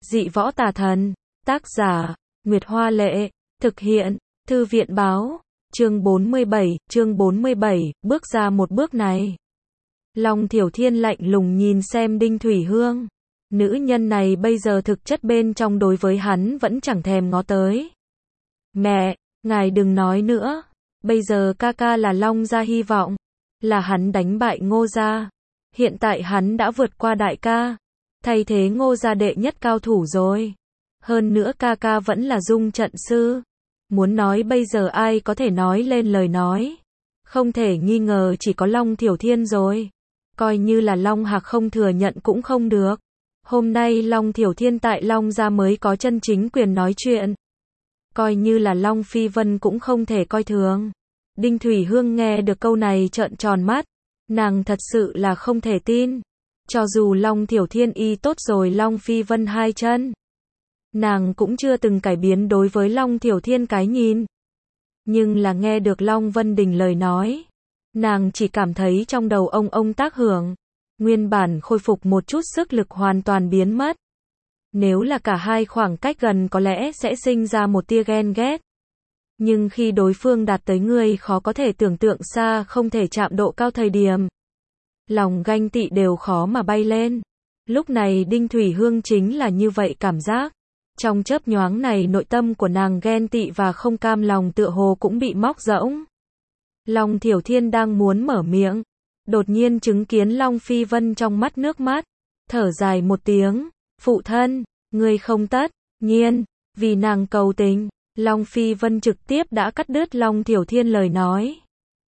Dị võ tà thần. Tác giả, Nguyệt Hoa Lệ. Thực hiện, Thư viện Báo. Chương 47, bước ra một bước này. Long Thiểu Thiên lạnh lùng nhìn xem Đinh Thủy Hương. Nữ nhân này bây giờ thực chất bên trong đối với hắn vẫn chẳng thèm ngó tới. Mẹ, ngài đừng nói nữa. Bây giờ ca ca là Long gia hy vọng. Là hắn đánh bại Ngô gia. Hiện tại hắn đã vượt qua đại ca. Thay thế Ngô gia đệ nhất cao thủ rồi. Hơn nữa ca ca vẫn là dung trận sư. Muốn nói bây giờ ai có thể nói lên lời nói. Không thể nghi ngờ chỉ có Long Thiểu Thiên rồi. Coi như là Long Hạc không thừa nhận cũng không được. Hôm nay Long Thiểu Thiên tại Long gia mới có chân chính quyền nói chuyện. Coi như là Long Phi Vân cũng không thể coi thường. Đinh Thủy Hương nghe được câu này trợn tròn mắt. Nàng thật sự là không thể tin. Cho dù Long Thiểu Thiên y tốt rồi Long Phi Vân hai chân. Nàng cũng chưa từng cải biến đối với Long Thiểu Thiên cái nhìn. Nhưng là nghe được Long Vân Đình lời nói. Nàng chỉ cảm thấy trong đầu ông tác hưởng. Nguyên bản khôi phục một chút sức lực hoàn toàn biến mất. Nếu là cả hai khoảng cách gần có lẽ sẽ sinh ra một tia ghen ghét. Nhưng khi đối phương đạt tới người khó có thể tưởng tượng xa không thể chạm độ cao thời điểm. Lòng ganh tị đều khó mà bay lên. Lúc này Đinh Thủy Hương chính là như vậy cảm giác. Trong chớp nhoáng này nội tâm của nàng ghen tị và không cam lòng tựa hồ cũng bị móc rỗng. Long Thiểu Thiên đang muốn mở miệng. Đột nhiên chứng kiến Long Phi Vân trong mắt nước mắt. Thở dài một tiếng. Phụ thân, ngươi không tất nhiên, vì nàng cầu tình. Long Phi Vân trực tiếp đã cắt đứt Long Thiểu Thiên lời nói.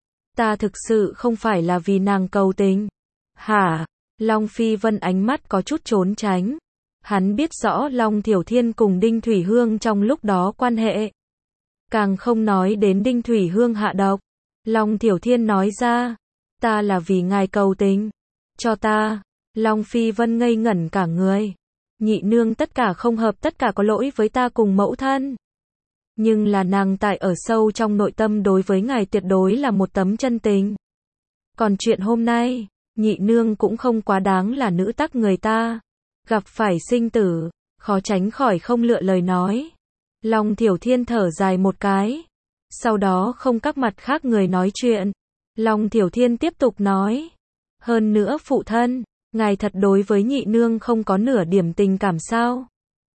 Ta thực sự không phải là vì nàng cầu tình. Hả? Long Phi Vân ánh mắt có chút trốn tránh. Hắn biết rõ Long Thiểu Thiên cùng Đinh Thủy Hương trong lúc đó quan hệ. Càng không nói đến Đinh Thủy Hương hạ độc. Long Thiểu Thiên nói ra. Ta là vì ngài cầu tình. Cho ta. Long Phi Vân ngây ngẩn cả người. Nhị nương tất cả không hợp tất cả có lỗi với ta cùng mẫu thân. Nhưng là nàng tại ở sâu trong nội tâm đối với ngài tuyệt đối là một tấm chân tình. Còn chuyện hôm nay, nhị nương cũng không quá đáng là nữ tắc người ta. Gặp phải sinh tử, khó tránh khỏi không lựa lời nói. Long Thiểu Thiên thở dài một cái. Sau đó không các mặt khác người nói chuyện. Long Thiểu Thiên tiếp tục nói. Hơn nữa phụ thân, ngài thật đối với nhị nương không có nửa điểm tình cảm sao?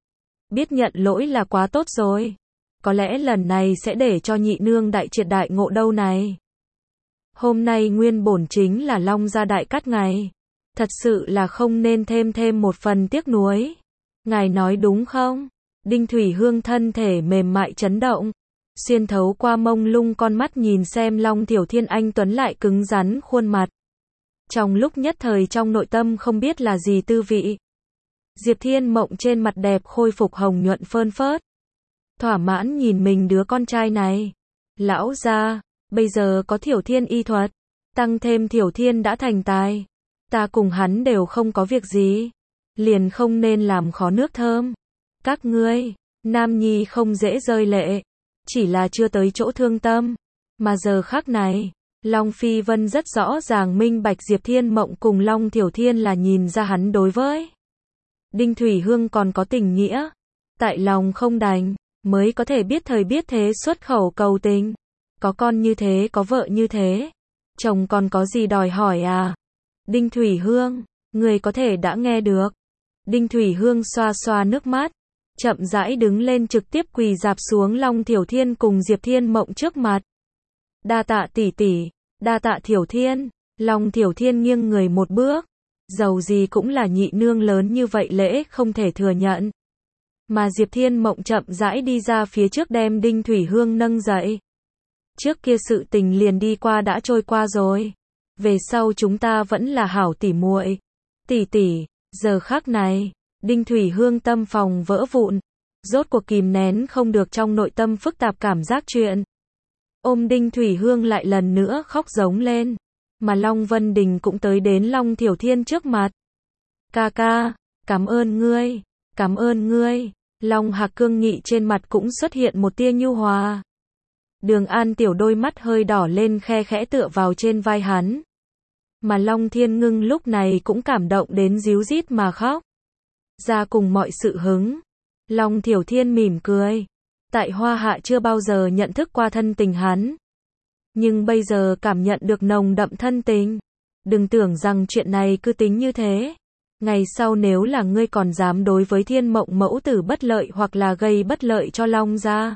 Biết nhận lỗi là quá tốt rồi. Có lẽ lần này sẽ để cho nhị nương đại triệt đại ngộ đâu này. Hôm nay nguyên bổn chính là Long gia đại cắt ngày. Thật sự là không nên thêm một phần tiếc nuối. Ngài nói đúng không? Đinh Thủy Hương thân thể mềm mại chấn động. Xuyên thấu qua mông lung con mắt nhìn xem Long Thiểu Thiên anh tuấn lại cứng rắn khuôn mặt. Trong lúc nhất thời trong nội tâm không biết là gì tư vị. Diệp Thiên Mộng trên mặt đẹp khôi phục hồng nhuận phơn phớt. Thỏa mãn nhìn mình đứa con trai này. Lão gia, bây giờ có Thiểu Thiên y thuật. Tăng thêm Thiểu Thiên đã thành tài. Ta cùng hắn đều không có việc gì. Liền không nên làm khó nước thơm. Các ngươi, nam nhi không dễ rơi lệ. Chỉ là chưa tới chỗ thương tâm. Mà giờ khắc này, Long Phi Vân rất rõ ràng minh bạch Diệp Thiên Mộng cùng Long Thiểu Thiên là nhìn ra hắn đối với Đinh Thủy Hương còn có tình nghĩa. Tại lòng không đành, mới có thể biết thời biết thế xuất khẩu cầu tình. Có con như thế có vợ như thế. Chồng còn có gì đòi hỏi à? Đinh Thủy Hương, người có thể đã nghe được. Đinh Thủy Hương xoa xoa nước mắt. Chậm rãi đứng lên trực tiếp quỳ dạp xuống Long Thiểu Thiên cùng Diệp Thiên Mộng trước mặt. Đa tạ tỷ tỷ, đa tạ Thiểu Thiên. Long Thiểu Thiên nghiêng người một bước. Dầu gì cũng là nhị nương lớn như vậy lễ không thể thừa nhận. Mà Diệp Thiên Mộng chậm rãi đi ra phía trước đem Đinh Thủy Hương nâng dậy. Trước kia sự tình liền đi qua đã trôi qua rồi. Về sau chúng ta vẫn là hảo tỉ muội. Tỷ tỷ, giờ khắc này, Đinh Thủy Hương tâm phòng vỡ vụn. Rốt cuộc kìm nén không được trong nội tâm phức tạp cảm giác chuyện. Ôm Đinh Thủy Hương lại lần nữa khóc giống lên. Mà Long Vân Đình cũng tới đến Long Thiểu Thiên trước mặt. Ca ca, cảm ơn ngươi, cảm ơn ngươi. Long Hạc cương nghị trên mặt cũng xuất hiện một tia nhu hòa. Đường An Tiểu đôi mắt hơi đỏ lên khe khẽ tựa vào trên vai hắn. Mà Long Thiên Ngưng lúc này cũng cảm động đến ríu rít mà khóc. ra cùng mọi sự hứng. Long Thiểu Thiên mỉm cười. Tại Hoa Hạ chưa bao giờ nhận thức qua thân tình hắn. Nhưng bây giờ cảm nhận được nồng đậm thân tình. Đừng tưởng rằng chuyện này cứ tính như thế. Ngày sau nếu là ngươi còn dám đối với Thiên Mộng mẫu tử bất lợi hoặc là gây bất lợi cho Long gia,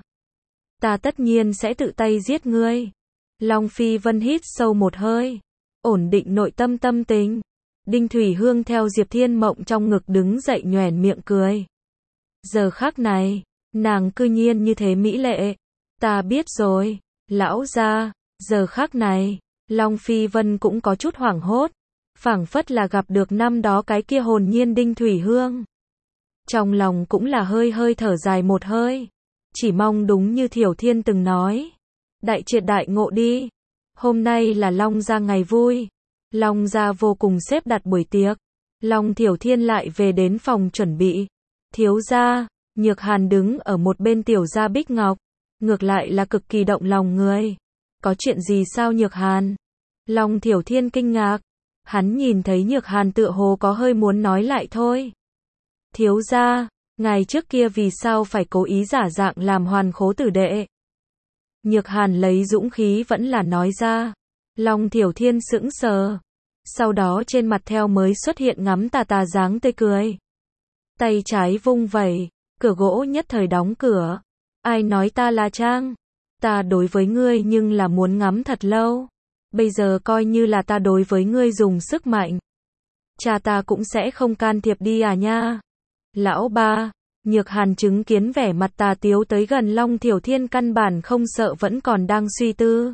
ta tất nhiên sẽ tự tay giết ngươi. Long Phi Vân hít sâu một hơi, ổn định nội tâm tâm tình. Đinh Thủy Hương theo Diệp Thiên Mộng trong ngực đứng dậy nhoẻn miệng cười. Giờ khắc này, nàng cư nhiên như thế mỹ lệ. Ta biết rồi, lão gia. Giờ khắc này, Long Phi Vân cũng có chút hoảng hốt, phảng phất là gặp được năm đó cái kia hồn nhiên Đinh Thủy Hương. Trong lòng cũng là hơi hơi thở dài một hơi, chỉ mong đúng như Thiểu Thiên từng nói, đại triệt đại ngộ đi. Hôm nay là Long gia ngày vui, Long gia vô cùng xếp đặt buổi tiệc. Long Thiểu Thiên lại về đến phòng chuẩn bị. Thiếu gia, Nhược Hàn đứng ở một bên Tiểu gia Bích Ngọc, ngược lại là cực kỳ động lòng người. Có chuyện gì sao Nhược Hàn? Long Thiểu Thiên kinh ngạc, hắn nhìn thấy Nhược Hàn tựa hồ có hơi muốn nói lại thôi. Thiếu gia, ngài trước kia vì sao phải cố ý giả dạng làm Hoàn Khố tử đệ? Nhược Hàn lấy dũng khí vẫn là nói ra. Long Thiểu Thiên sững sờ, sau đó trên mặt theo mới xuất hiện ngắm tà tà dáng tươi cười. Tay trái vung vẩy, cửa gỗ nhất thời đóng cửa. Ai nói ta là trang? Ta đối với ngươi nhưng là muốn ngắm thật lâu. Bây giờ coi như là ta đối với ngươi dùng sức mạnh. Cha ta cũng sẽ không can thiệp đi à nha. Lão ba, Nhược Hàn chứng kiến vẻ mặt tà tiếu tới gần Long Thiểu Thiên căn bản không sợ vẫn còn đang suy tư.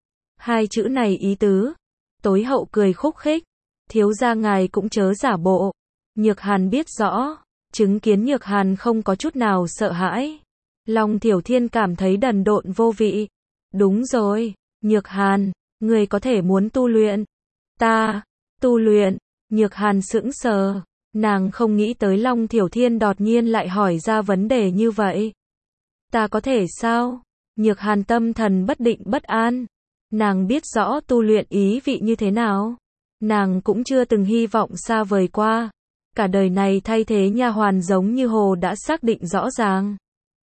Hai chữ này ý tứ. Tối hậu cười khúc khích. Thiếu gia ngài cũng chớ giả bộ. Nhược Hàn biết rõ. Chứng kiến Nhược Hàn không có chút nào sợ hãi. Long Thiểu Thiên cảm thấy đần độn vô vị. Đúng rồi, Nhược Hàn, người có thể muốn tu luyện. Ta, tu luyện. Nhược Hàn sững sờ. Nàng không nghĩ tới Long Thiểu Thiên đột nhiên lại hỏi ra vấn đề như vậy. Ta có thể sao? Nhược Hàn tâm thần bất định bất an. Nàng biết rõ tu luyện ý vị như thế nào. Nàng cũng chưa từng hy vọng xa vời qua. Cả đời này thay thế nha hoàn giống như hồ đã xác định rõ ràng.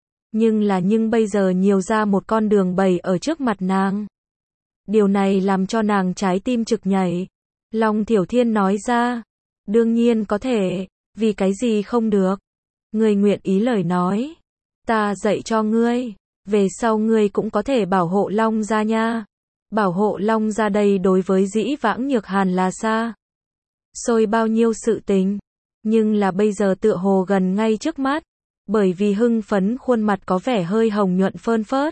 Nhưng bây giờ nhiều ra một con đường bày ở trước mặt nàng. Điều này làm cho nàng trái tim trực nhảy. Long Thiểu Thiên nói ra. Đương nhiên có thể, vì cái gì không được. Ngươi nguyện ý lời nói. Ta dạy cho ngươi. Về sau ngươi cũng có thể bảo hộ Long gia nha. Bảo hộ Long gia đây đối với dĩ vãng Nhược Hàn là xa xôi bao nhiêu sự tình. Nhưng là bây giờ tựa hồ gần ngay trước mắt. Bởi vì hưng phấn khuôn mặt có vẻ hơi hồng nhuận phơn phớt.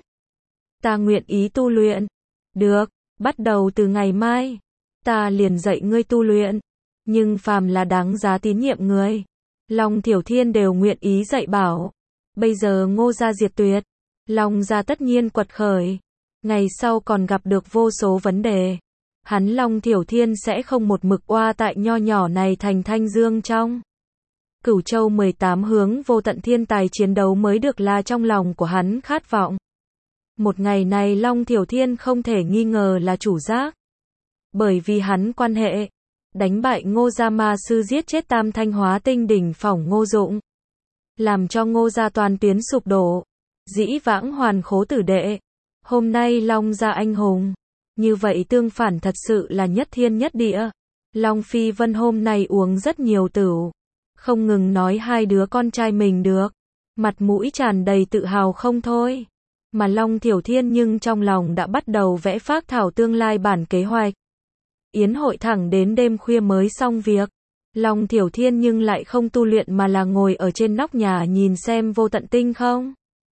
Ta nguyện ý tu luyện. Được, bắt đầu từ ngày mai. Ta liền dạy ngươi tu luyện. Nhưng phàm là đáng giá tín nhiệm người, Long Thiểu Thiên đều nguyện ý dạy bảo. Bây giờ Ngô gia diệt tuyệt, Long gia tất nhiên quật khởi. Ngày sau còn gặp được vô số vấn đề. Hắn Long Thiểu Thiên sẽ không một mực oa tại nho nhỏ này thành Thanh Dương trong. Cửu Châu 18 hướng vô tận thiên tài chiến đấu mới được là trong lòng của hắn khát vọng. Một ngày này Long Thiểu Thiên không thể nghi ngờ là chủ giác. Bởi vì hắn quan hệ, đánh bại Ngô gia ma sư giết chết Tam Thanh Hóa Tinh đỉnh phỏng Ngô Dụng. Làm cho Ngô gia toàn tuyến sụp đổ. Dĩ vãng Hoàn Khố tử đệ. Hôm nay Long gia anh hùng. Như vậy tương phản thật sự là nhất thiên nhất địa. Long Phi Vân hôm nay uống rất nhiều tửu. Không ngừng nói hai đứa con trai mình được. Mặt mũi tràn đầy tự hào không thôi. Mà Long Thiểu Thiên nhưng trong lòng đã bắt đầu vẽ phác thảo tương lai bản kế hoạch. Yến hội thẳng đến đêm khuya mới xong việc. Long Thiểu Thiên nhưng lại không tu luyện mà là ngồi ở trên nóc nhà nhìn xem vô tận tinh không.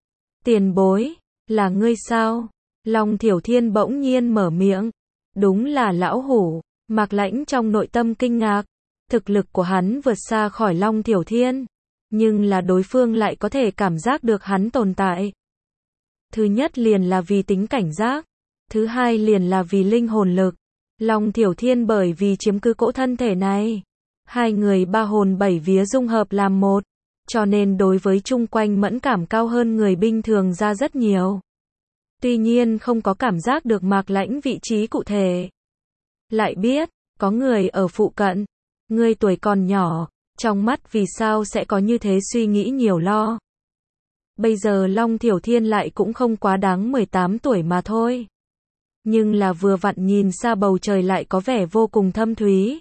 Tiền bối, là ngươi sao? Long Thiểu Thiên bỗng nhiên mở miệng. Đúng là lão hủ. Mạc Lãnh trong nội tâm kinh ngạc. Thực lực của hắn vượt xa khỏi Long Thiểu Thiên. Nhưng là đối phương lại có thể cảm giác được hắn tồn tại. Thứ nhất liền là vì tính cảnh giác. Thứ hai liền là vì linh hồn lực. Long Thiểu Thiên bởi vì chiếm cứ cỗ thân thể này. Hai người ba hồn bảy vía dung hợp làm một. Cho nên đối với chung quanh mẫn cảm cao hơn người bình thường ra rất nhiều. Tuy nhiên không có cảm giác được Mạc Lãnh vị trí cụ thể. Lại biết, có người ở phụ cận. Ngươi tuổi còn nhỏ, Trong mắt vì sao sẽ có như thế suy nghĩ nhiều lo. Bây giờ Long Thiểu Thiên lại cũng không quá đáng 18 tuổi mà thôi. Nhưng là vừa vặn nhìn xa bầu trời lại có vẻ vô cùng thâm thúy.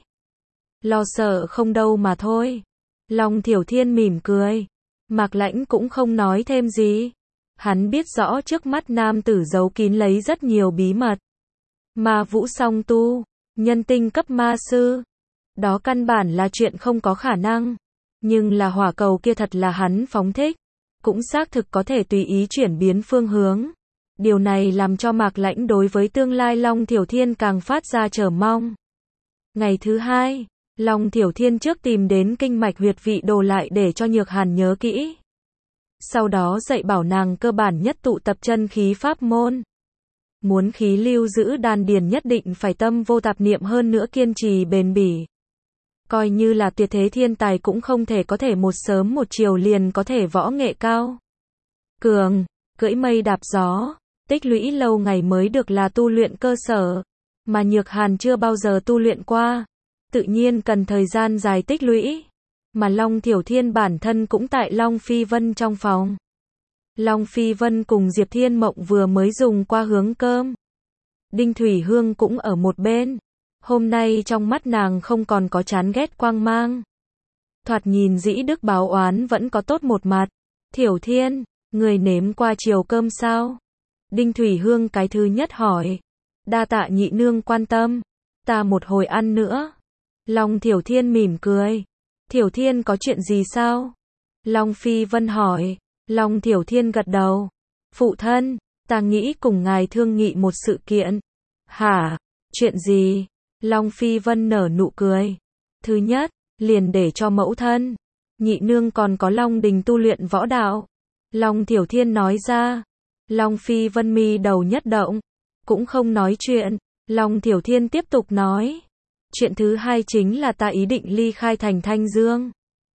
Lo sợ không đâu mà thôi. Long Thiểu Thiên mỉm cười. Mạc Lãnh cũng không nói thêm gì. Hắn biết rõ trước mắt nam tử giấu kín lấy rất nhiều bí mật. Ma vũ song tu, nhân tinh cấp ma sư. Đó căn bản là chuyện không có khả năng. Nhưng là hỏa cầu kia thật là hắn phóng thích. Cũng xác thực có thể tùy ý chuyển biến phương hướng. Điều này làm cho Mạc Lãnh đối với tương lai Long Thiểu Thiên càng phát ra chờ mong. Ngày thứ hai, Long Thiểu Thiên trước tìm đến kinh mạch huyệt vị đồ lại để cho Nhược Hàn nhớ kỹ. Sau đó dạy bảo nàng cơ bản nhất tụ tập chân khí pháp môn. Muốn khí lưu giữ đan điền nhất định phải tâm vô tạp niệm, hơn nữa kiên trì bền bỉ. Coi như là tuyệt thế thiên tài cũng không thể có thể một sớm một chiều liền có thể võ nghệ cao cường, cưỡi mây đạp gió, tích lũy lâu ngày mới được là tu luyện cơ sở. Mà Nhược Hàn chưa bao giờ tu luyện qua, tự nhiên cần thời gian dài tích lũy. Mà Long Thiểu Thiên bản thân cũng tại Long Phi Vân trong phòng. Long Phi Vân cùng Diệp Thiên Mộng vừa mới dùng qua hướng cơm. Đinh Thủy Hương cũng ở một bên. Hôm nay trong mắt nàng không còn có chán ghét quang mang. Thoạt nhìn dĩ đức báo oán vẫn có tốt một mặt. Thiểu Thiên, người nếm qua chiều cơm sao? Đinh Thủy Hương cái thứ nhất hỏi. Đa tạ nhị nương quan tâm. Ta một hồi ăn nữa. Long Thiểu Thiên mỉm cười. Thiểu Thiên có chuyện gì sao? Long Phi Vân hỏi. Long Thiểu Thiên gật đầu. Phụ thân, ta nghĩ cùng ngài thương nghị một sự kiện. Hả? Chuyện gì? Long Phi Vân nở nụ cười. Thứ nhất, liền để cho mẫu thân, nhị nương còn có Long Đình tu luyện võ đạo. Long Thiểu Thiên nói ra. Long Phi Vân mi đầu nhất động, cũng không nói chuyện. Long Thiểu Thiên tiếp tục nói. Chuyện thứ hai chính là ta ý định ly khai thành Thanh Dương.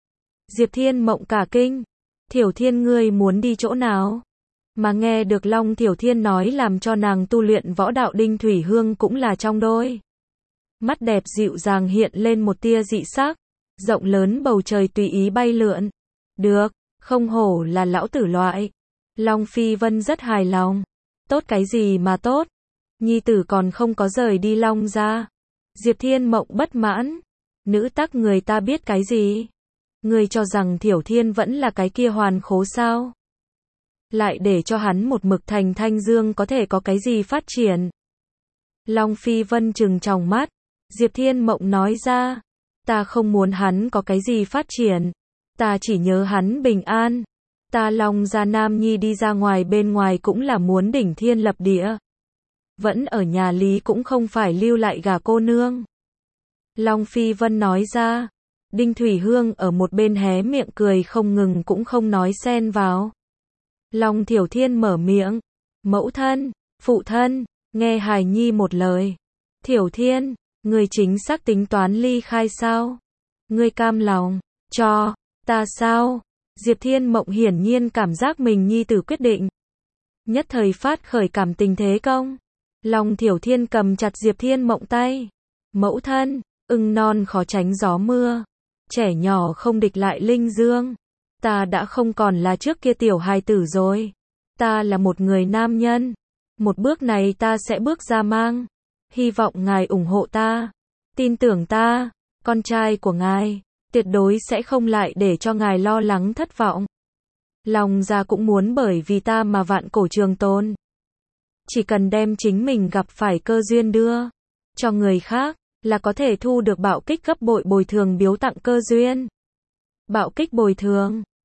Diệp Thiên Mộng cả kinh. Thiểu Thiên ngươi muốn đi chỗ nào? Mà nghe được Long Thiểu Thiên nói làm cho nàng tu luyện võ đạo, Đinh Thủy Hương cũng là trong đôi mắt đẹp dịu dàng hiện lên một tia dị sắc. Rộng lớn bầu trời tùy ý bay lượn. Được, không hổ là lão tử loại. Long Phi Vân rất hài lòng. Tốt cái gì mà tốt? Nhi tử còn không có rời đi Long gia. Diệp Thiên Mộng bất mãn. Nữ tắc người ta biết cái gì? Ngươi cho rằng Thiểu Thiên vẫn là cái kia hoàn khố sao? Lại để cho hắn một mực thành Thanh Dương có thể có cái gì phát triển? Long Phi Vân trừng tròng mắt. Diệp Thiên Mộng nói ra. Ta không muốn hắn có cái gì phát triển. Ta chỉ nhớ hắn bình an. Ta Long gia nam nhi đi ra ngoài bên ngoài cũng là muốn đỉnh thiên lập địa. Vẫn ở nhà lý cũng không phải lưu lại gả cô nương. Long Phi Vân nói ra. Đinh Thủy Hương ở một bên hé miệng cười không ngừng cũng không nói xen vào. Long Thiểu Thiên mở miệng. Mẫu thân, phụ thân, nghe hài nhi một lời. Thiểu Thiên, ngươi chính xác tính toán ly khai sao? Ngươi cam lòng cho ta sao? Diệp Thiên Mộng hiển nhiên cảm giác mình nhi tử quyết định. Nhất thời phát khởi cảm tình thế công. Long Thiểu Thiên cầm chặt Diệp Thiên Mộng tay. Mẫu thân, ưng non khó tránh gió mưa. Trẻ nhỏ không địch lại linh dương. Ta đã không còn là trước kia tiểu hài tử rồi. Ta là một người nam nhân. Một bước này ta sẽ bước ra mang. Hy vọng ngài ủng hộ ta. Tin tưởng ta, con trai của ngài, tuyệt đối sẽ không lại để cho ngài lo lắng thất vọng. Long gia cũng muốn bởi vì ta mà vạn cổ trường tồn. Chỉ cần đem chính mình gặp phải cơ duyên đưa cho người khác, là có thể thu được bạo kích gấp bội bồi thường biếu tặng cơ duyên. Bạo kích bồi thường.